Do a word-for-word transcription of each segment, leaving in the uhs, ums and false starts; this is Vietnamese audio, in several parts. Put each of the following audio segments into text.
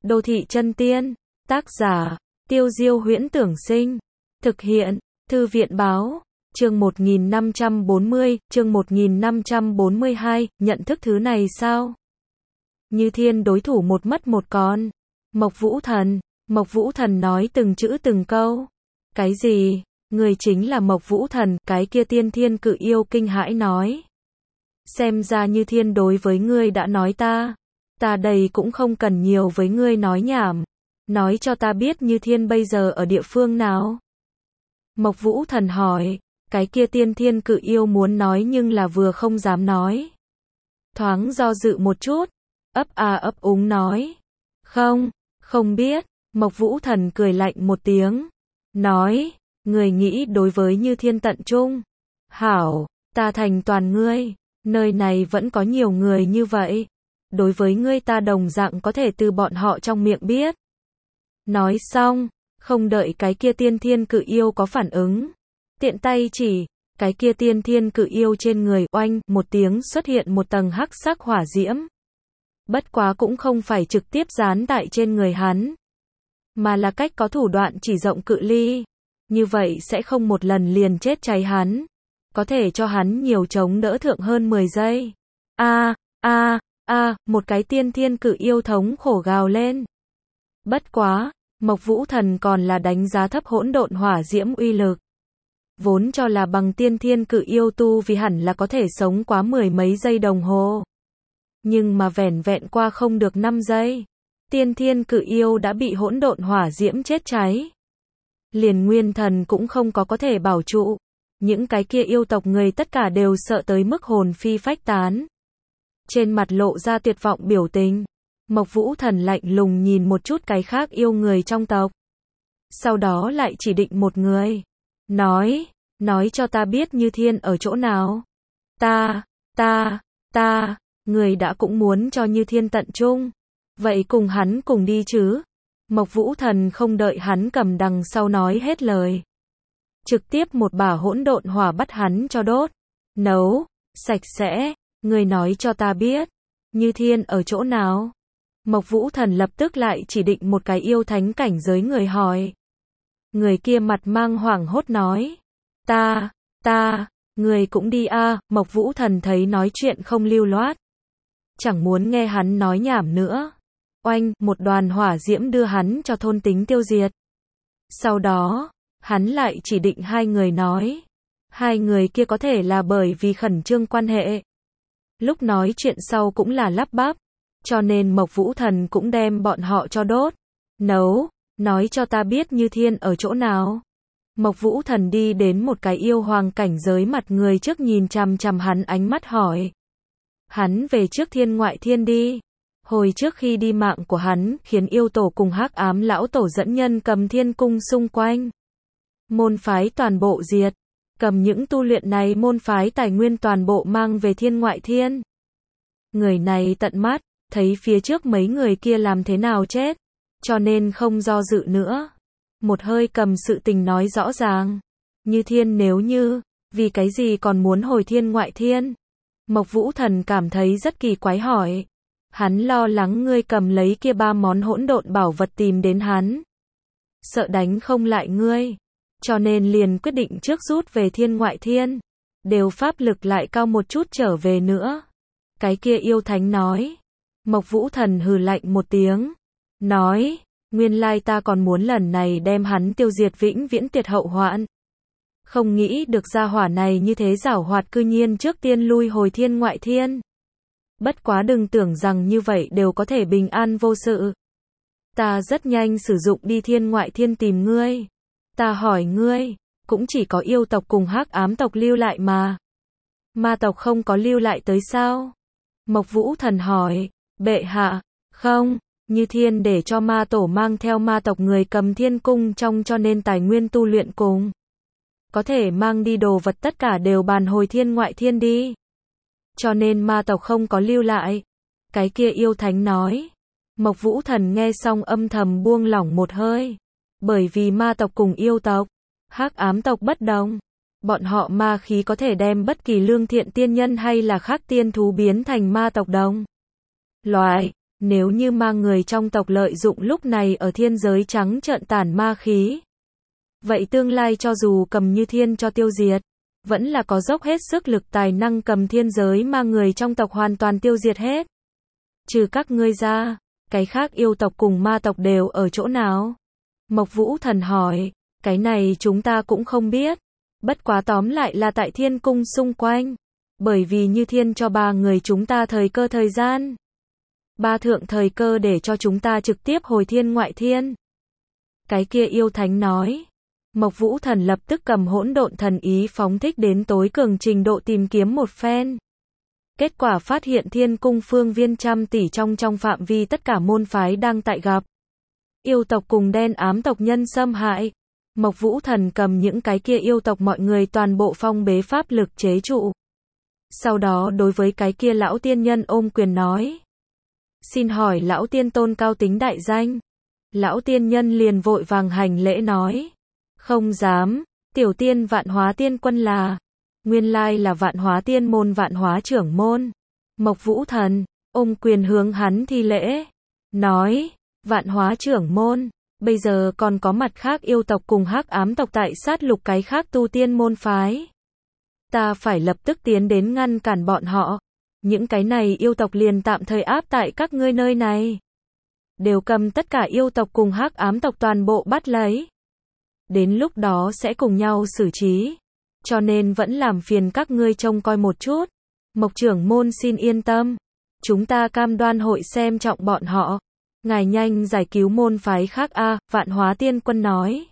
Đô thị chân tiên. Tác giả, Tiêu Diêu Huyễn Tưởng Sinh. Thực hiện, Thư viện Báo. Chương một nghìn năm trăm bốn mươi, chương một nghìn năm trăm bốn mươi hai, nhận thức thứ này sao? Như Thiên đối thủ một mất một còn. Mộc Vũ Thần. Mộc Vũ Thần nói từng chữ từng câu. Cái gì? Người chính là Mộc Vũ Thần, cái kia tiên thiên cự yêu kinh hãi nói. Xem ra Như Thiên đối với ngươi đã nói ta. Ta đây cũng không cần nhiều với ngươi nói nhảm. Nói cho ta biết Như Thiên bây giờ ở địa phương nào? Mộc Vũ Thần hỏi. Cái kia tiên thiên cự yêu muốn nói nhưng là vừa không dám nói. Thoáng do dự một chút. Ấp a ấp úng nói. Không, không biết. Mộc Vũ Thần cười lạnh một tiếng. Nói. Người nghĩ đối với Như Thiên tận trung. Hảo, ta thành toàn ngươi. Nơi này vẫn có nhiều người như vậy. Đối với ngươi ta đồng dạng có thể từ bọn họ trong miệng biết. Nói xong, không đợi cái kia tiên thiên cự yêu có phản ứng. Tiện tay chỉ, cái kia tiên thiên cự yêu trên người oanh, một tiếng xuất hiện một tầng hắc sắc hỏa diễm. Bất quá cũng không phải trực tiếp dán tại trên người hắn. Mà là cách có thủ đoạn chỉ rộng cự ly. Như vậy sẽ không một lần liền chết cháy hắn. Có thể cho hắn nhiều chống đỡ thượng hơn mười giây. A, a, a, một cái tiên thiên cự yêu thống khổ gào lên. Bất quá, Mộc Vũ Thần còn là đánh giá thấp hỗn độn hỏa diễm uy lực. Vốn cho là bằng tiên thiên cự yêu tu vì hẳn là có thể sống quá mười mấy giây đồng hồ. Nhưng mà vẻn vẹn qua không được năm giây. Tiên thiên cự yêu đã bị hỗn độn hỏa diễm chết cháy. Liền nguyên thần cũng không có có thể bảo trụ. Những cái kia yêu tộc người tất cả đều sợ tới mức hồn phi phách tán. Trên mặt lộ ra tuyệt vọng biểu tình. Mộc Vũ Thần lạnh lùng nhìn một chút cái khác yêu người trong tộc. Sau đó lại chỉ định một người. Nói, nói cho ta biết Như Thiên ở chỗ nào. Ta, ta, ta, người đã cũng muốn cho Như Thiên tận trung. Vậy cùng hắn cùng đi chứ. Mộc Vũ Thần không đợi hắn cầm đằng sau nói hết lời. Trực tiếp một bả hỗn độn hỏa bắt hắn cho đốt. Nấu, sạch sẽ, người nói cho ta biết. Như Thiên ở chỗ nào? Mộc Vũ Thần lập tức lại chỉ định một cái yêu thánh cảnh giới người hỏi. Người kia mặt mang hoảng hốt nói. Ta, ta, người cũng đi a. À. Mộc Vũ Thần thấy nói chuyện không lưu loát. Chẳng muốn nghe hắn nói nhảm nữa. Oanh, một đoàn hỏa diễm đưa hắn cho thôn tính tiêu diệt. Sau đó, hắn lại chỉ định hai người nói. Hai người kia có thể là bởi vì khẩn trương quan hệ. Lúc nói chuyện sau cũng là lắp bắp. Cho nên Mộc Vũ Thần cũng đem bọn họ cho đốt. Nấu, nói cho ta biết Như Thiên ở chỗ nào. Mộc Vũ Thần đi đến một cái yêu hoàng cảnh giới mặt người trước nhìn chằm chằm hắn ánh mắt hỏi. Hắn về trước thiên ngoại thiên đi. Hồi trước khi đi mạng của hắn khiến yêu tổ cùng hắc ám lão tổ dẫn nhân cầm thiên cung xung quanh. Môn phái toàn bộ diệt. Cầm những tu luyện này môn phái tài nguyên toàn bộ mang về thiên ngoại thiên. Người này tận mắt, thấy phía trước mấy người kia làm thế nào chết. Cho nên không do dự nữa. Một hơi cầm sự tình nói rõ ràng. Như Thiên nếu như, vì cái gì còn muốn hồi thiên ngoại thiên? Mộc Vũ Thần cảm thấy rất kỳ quái hỏi. Hắn lo lắng ngươi cầm lấy kia ba món hỗn độn bảo vật tìm đến hắn. Sợ đánh không lại ngươi. Cho nên liền quyết định trước rút về thiên ngoại thiên. Đều pháp lực lại cao một chút trở về nữa. Cái kia yêu thánh nói. Mộc Vũ Thần hừ lạnh một tiếng. Nói, nguyên lai ta còn muốn lần này đem hắn tiêu diệt vĩnh viễn tuyệt hậu hoạn. Không nghĩ được gia hỏa này như thế giảo hoạt cư nhiên trước tiên lui hồi thiên ngoại thiên. Bất quá đừng tưởng rằng như vậy đều có thể bình an vô sự. Ta rất nhanh sử dụng đi thiên ngoại thiên tìm ngươi. Ta hỏi ngươi, cũng chỉ có yêu tộc cùng hắc ám tộc lưu lại mà. Ma tộc không có lưu lại tới sao? Mộc Vũ Thần hỏi, bệ hạ, không, Như Thiên để cho ma tổ mang theo ma tộc người cầm thiên cung trong cho nên tài nguyên tu luyện cùng. Có thể mang đi đồ vật tất cả đều bàn hồi thiên ngoại thiên đi. Cho nên ma tộc không có lưu lại. Cái kia yêu thánh nói. Mộc Vũ Thần nghe xong âm thầm buông lỏng một hơi. Bởi vì ma tộc cùng yêu tộc, hắc ám tộc bất đồng. Bọn họ ma khí có thể đem bất kỳ lương thiện tiên nhân hay là khác tiên thú biến thành ma tộc đồng. Loại, Nếu như ma người trong tộc lợi dụng lúc này ở thiên giới trắng trợn tản ma khí, vậy tương lai cho dù cầm Như Thiên cho tiêu diệt, vẫn là có dốc hết sức lực tài năng cầm thiên giới ma người trong tộc hoàn toàn tiêu diệt hết. Trừ các ngươi ra, cái khác yêu tộc cùng ma tộc đều ở chỗ nào? Mộc Vũ Thần hỏi, cái này chúng ta cũng không biết. Bất quá tóm lại là tại thiên cung xung quanh. Bởi vì Như Thiên cho ba người chúng ta thời cơ thời gian. Ba thượng thời cơ để cho chúng ta trực tiếp hồi thiên ngoại thiên. Cái kia yêu thánh nói. Mộc Vũ Thần lập tức cầm hỗn độn thần ý phóng thích đến tối cường trình độ tìm kiếm một phen. Kết quả phát hiện thiên cung phương viên trăm tỷ trong trong phạm vi tất cả môn phái đang tại gặp yêu tộc cùng đen ám tộc nhân xâm hại. Mộc Vũ Thần cầm những cái kia yêu tộc mọi người toàn bộ phong bế pháp lực chế trụ. Sau đó đối với cái kia lão tiên nhân ôm quyền nói. Xin hỏi lão tiên tôn cao tính đại danh. Lão tiên nhân liền vội vàng hành lễ nói. Không dám, tiểu tiên Vạn Hóa Tiên Quân là. Nguyên lai là Vạn Hóa Tiên môn Vạn Hóa trưởng môn. Mộc Vũ Thần, ôm quyền hướng hắn thi lễ. Nói, Vạn Hóa trưởng môn, bây giờ còn có mặt khác yêu tộc cùng hắc ám tộc tại sát lục cái khác tu tiên môn phái. Ta phải lập tức tiến đến ngăn cản bọn họ. Những cái này yêu tộc liền tạm thời áp tại các ngươi nơi này. Đều cầm tất cả yêu tộc cùng hắc ám tộc toàn bộ bắt lấy. Đến lúc đó sẽ cùng nhau xử trí. Cho nên vẫn làm phiền các ngươi trông coi một chút. Mộc trưởng môn xin yên tâm. Chúng ta cam đoan hội xem trọng bọn họ. Ngài nhanh giải cứu môn phái khác a. À, Vạn Hóa Tiên Quân nói.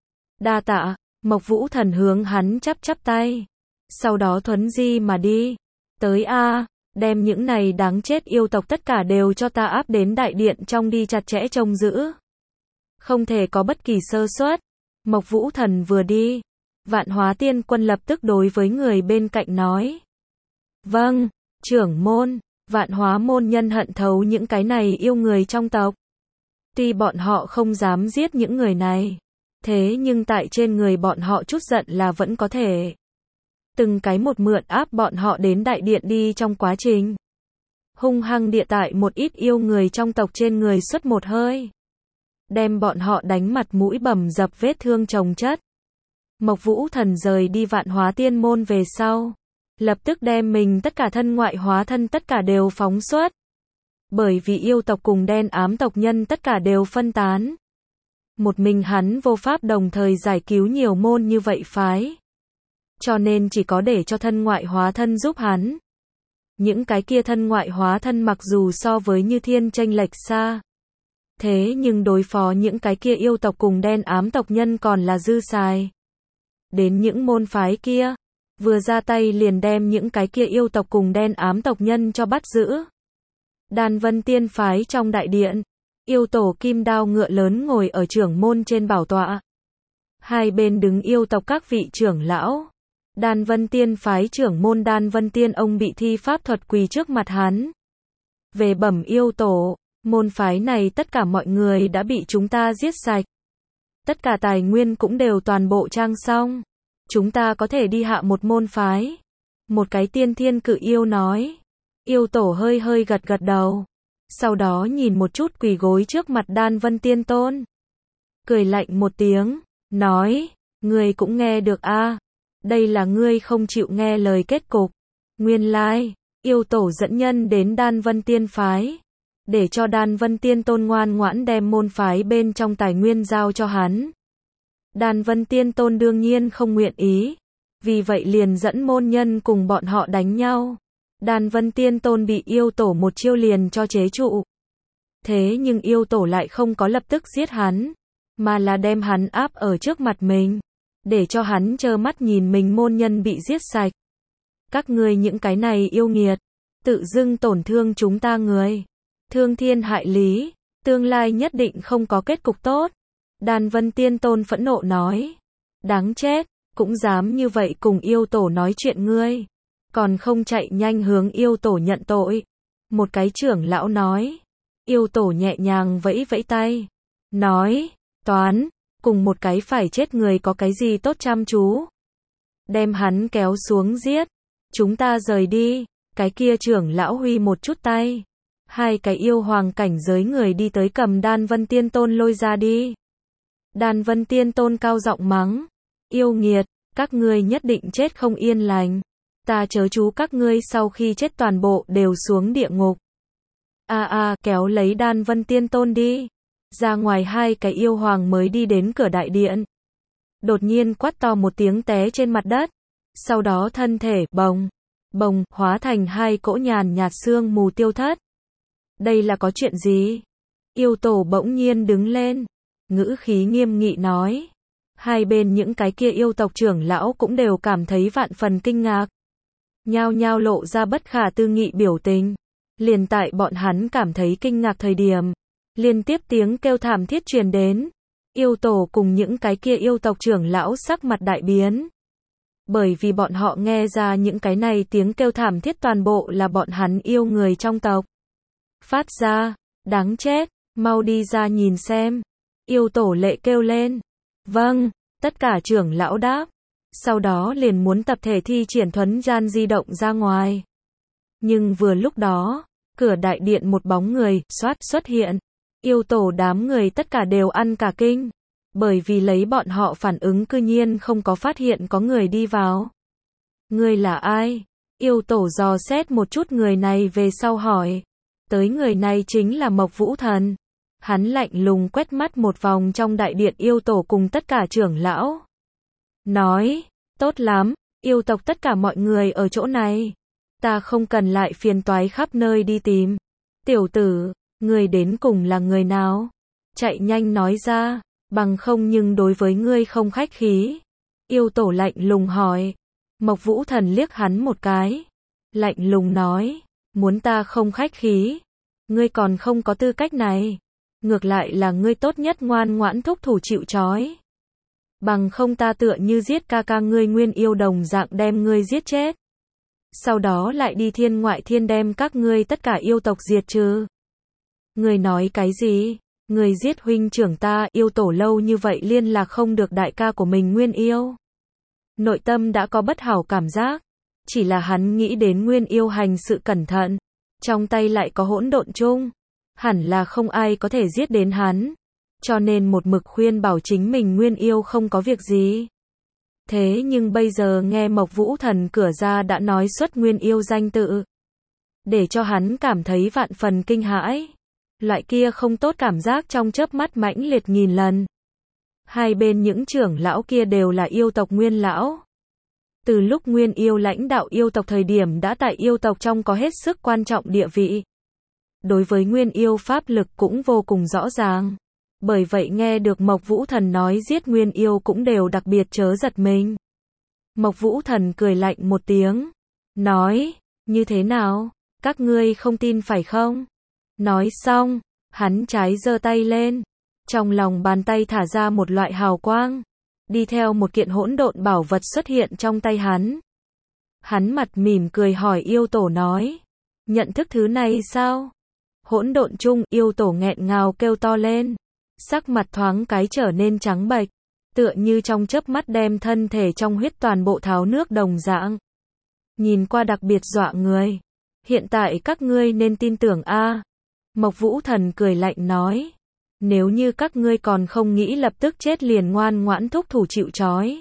Đa tạ. Mộc Vũ Thần hướng hắn chắp chắp tay. Sau đó thuấn di mà đi. Tới a. À, đem những này đáng chết yêu tộc tất cả đều cho ta áp đến đại điện trong đi chặt chẽ trông giữ. Không thể có bất kỳ sơ suất. Mộc Vũ Thần vừa đi. Vạn Hóa Tiên Quân lập tức đối với người bên cạnh nói. Vâng, trưởng môn. Vạn Hóa môn nhân hận thấu những cái này yêu người trong tộc. Tuy bọn họ không dám giết những người này, thế nhưng tại trên người bọn họ chút giận là vẫn có thể. Từng cái một mượn áp bọn họ đến đại điện đi trong quá trình. Hung hăng địa tại một ít yêu người trong tộc trên người xuất một hơi. Đem bọn họ đánh mặt mũi bầm dập vết thương chồng chất. Mộc Vũ Thần rời đi Vạn Hóa Tiên môn về sau. Lập tức đem mình tất cả thân ngoại hóa thân tất cả đều phóng xuất. Bởi vì yêu tộc cùng đen ám tộc nhân tất cả đều phân tán. Một mình hắn vô pháp đồng thời giải cứu nhiều môn như vậy phái. Cho nên chỉ có để cho thân ngoại hóa thân giúp hắn. Những cái kia thân ngoại hóa thân mặc dù so với Như Thiên chênh lệch xa. Thế nhưng đối phó những cái kia yêu tộc cùng đen ám tộc nhân còn là dư xài. Đến những môn phái kia. Vừa ra tay liền đem những cái kia yêu tộc cùng đen ám tộc nhân cho bắt giữ. Đan Vân Tiên phái trong đại điện. Yêu tổ kim đao ngựa lớn ngồi ở trưởng môn trên bảo tọa. Hai bên đứng yêu tộc các vị trưởng lão. Đan Vân Tiên phái trưởng môn Đan Vân Tiên ông bị thi pháp thuật quỳ trước mặt hắn. Về bẩm yêu tổ, môn phái này tất cả mọi người đã bị chúng ta giết sạch. Tất cả tài nguyên cũng đều toàn bộ trang xong. Chúng ta có thể đi hạ một môn phái. Một cái tiên thiên cự yêu nói. Yêu tổ hơi hơi gật gật đầu. Sau đó nhìn một chút quỳ gối trước mặt Đan Vân Tiên Tôn. Cười lạnh một tiếng. Nói. Ngươi cũng nghe được a à? Đây là ngươi không chịu nghe lời kết cục. Nguyên lai. Yêu tổ dẫn nhân đến Đan Vân Tiên phái. Để cho Đan Vân Tiên Tôn ngoan ngoãn đem môn phái bên trong tài nguyên giao cho hắn. Đan Vân Tiên Tôn đương nhiên không nguyện ý. Vì vậy liền dẫn môn nhân cùng bọn họ đánh nhau. Đan Vân Tiên Tôn bị yêu tổ một chiêu liền cho chế trụ. Thế nhưng yêu tổ lại không có lập tức giết hắn. Mà là đem hắn áp ở trước mặt mình. Để cho hắn trơ mắt nhìn mình môn nhân bị giết sạch. Các ngươi những cái này yêu nghiệt. Tự dưng tổn thương chúng ta người. Thương thiên hại lý. Tương lai nhất định không có kết cục tốt. Đan Vân Tiên Tôn phẫn nộ nói. Đáng chết, cũng dám như vậy cùng yêu tổ nói chuyện ngươi. Còn không chạy nhanh hướng yêu tổ nhận tội. Một cái trưởng lão nói. Yêu tổ nhẹ nhàng vẫy vẫy tay. Nói, toán, cùng một cái phải chết người có cái gì tốt chăm chú. Đem hắn kéo xuống giết. Chúng ta rời đi. Cái kia trưởng lão huy một chút tay. Hai cái yêu hoàng cảnh giới người đi tới cầm Đan Vân Tiên Tôn lôi ra đi. Đan Vân Tiên Tôn cao giọng mắng. Yêu nghiệt, các ngươi nhất định chết không yên lành. Ta chớ chú các ngươi sau khi chết toàn bộ đều xuống địa ngục. A a, kéo lấy Đan Vân Tiên Tôn đi. Ra ngoài hai cái yêu hoàng mới đi đến cửa đại điện. Đột nhiên quát to một tiếng té trên mặt đất. Sau đó thân thể bồng, bồng, hóa thành hai cỗ nhàn nhạt sương mù tiêu thất. Đây là có chuyện gì? Yêu tổ bỗng nhiên đứng lên. Ngữ khí nghiêm nghị nói. Hai bên những cái kia yêu tộc trưởng lão cũng đều cảm thấy vạn phần kinh ngạc. Nhao nhao lộ ra bất khả tư nghị biểu tình. Liền tại bọn hắn cảm thấy kinh ngạc thời điểm. Liên tiếp tiếng kêu thảm thiết truyền đến. Yêu tổ cùng những cái kia yêu tộc trưởng lão sắc mặt đại biến. Bởi vì bọn họ nghe ra những cái này tiếng kêu thảm thiết toàn bộ là bọn hắn yêu người trong tộc. Phát ra, đáng chết, mau đi ra nhìn xem. Yêu tổ lệ kêu lên. Vâng, tất cả trưởng lão đáp. Sau đó liền muốn tập thể thi triển thuấn gian di động ra ngoài. Nhưng vừa lúc đó, cửa đại điện một bóng người, xoát xuất hiện. Yêu tổ đám người tất cả đều ăn cả kinh. Bởi vì lấy bọn họ phản ứng cư nhiên không có phát hiện có người đi vào. Người là ai? Yêu tổ dò xét một chút người này về sau hỏi. Tới người này chính là Mộc Vũ Thần. Hắn lạnh lùng quét mắt một vòng trong đại điện yêu tổ cùng tất cả trưởng lão. Nói, tốt lắm, yêu tộc tất cả mọi người ở chỗ này. Ta không cần lại phiền toái khắp nơi đi tìm. Tiểu tử, người đến cùng là người nào? Chạy nhanh nói ra, bằng không nhưng đối với ngươi không khách khí. Yêu tổ lạnh lùng hỏi. Mộc Vũ Thần liếc hắn một cái. Lạnh lùng nói, muốn ta không khách khí. Ngươi còn không có tư cách này. Ngược lại là ngươi tốt nhất ngoan ngoãn thúc thủ chịu trói. Bằng không ta tựa như giết ca ca ngươi nguyên yêu đồng dạng đem ngươi giết chết. Sau đó lại đi thiên ngoại thiên đem các ngươi tất cả yêu tộc diệt trừ. Ngươi nói cái gì? Ngươi giết huynh trưởng ta, yêu tổ lâu như vậy liên lạc không được đại ca của mình nguyên yêu. Nội tâm đã có bất hảo cảm giác. Chỉ là hắn nghĩ đến nguyên yêu hành sự cẩn thận. Trong tay lại có hỗn độn chung. Hẳn là không ai có thể giết đến hắn. Cho nên một mực khuyên bảo chính mình nguyên yêu không có việc gì. Thế nhưng bây giờ nghe Mộc Vũ Thần cửa ra đã nói xuất nguyên yêu danh tự. Để cho hắn cảm thấy vạn phần kinh hãi. Loại kia không tốt cảm giác trong chớp mắt mãnh liệt nghìn lần. Hai bên những trưởng lão kia đều là yêu tộc nguyên lão. Từ lúc nguyên yêu lãnh đạo yêu tộc thời điểm đã tại yêu tộc trong có hết sức quan trọng địa vị. Đối với nguyên yêu pháp lực cũng vô cùng rõ ràng. Bởi vậy nghe được Mộc Vũ Thần nói giết nguyên yêu cũng đều đặc biệt chớ giật mình. Mộc Vũ Thần cười lạnh một tiếng. Nói, như thế nào? Các ngươi không tin phải không? Nói xong, hắn trái giơ tay lên. Trong lòng bàn tay thả ra một loại hào quang. Đi theo một kiện hỗn độn bảo vật xuất hiện trong tay hắn. Hắn mặt mỉm cười hỏi yêu tổ nói. Nhận thức thứ này sao? Hỗn độn chung, yêu tổ nghẹn ngào kêu to lên. Sắc mặt thoáng cái trở nên trắng bệch. Tựa như trong chớp mắt đem thân thể trong huyết toàn bộ tháo nước đồng dạng. Nhìn qua đặc biệt dọa người. Hiện tại các ngươi nên tin tưởng a. Mộc Vũ Thần cười lạnh nói. Nếu như các ngươi còn không nghĩ lập tức chết liền ngoan ngoãn thúc thủ chịu trói.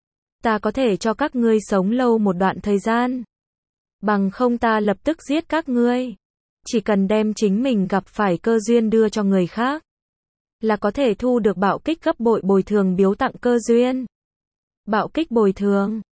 Ta có thể cho các ngươi sống lâu một đoạn thời gian. Bằng không ta lập tức giết các ngươi. Chỉ cần đem chính mình gặp phải cơ duyên đưa cho người khác. Là có thể thu được bạo kích gấp bội bồi thường biếu tặng cơ duyên. Bạo kích bồi thường.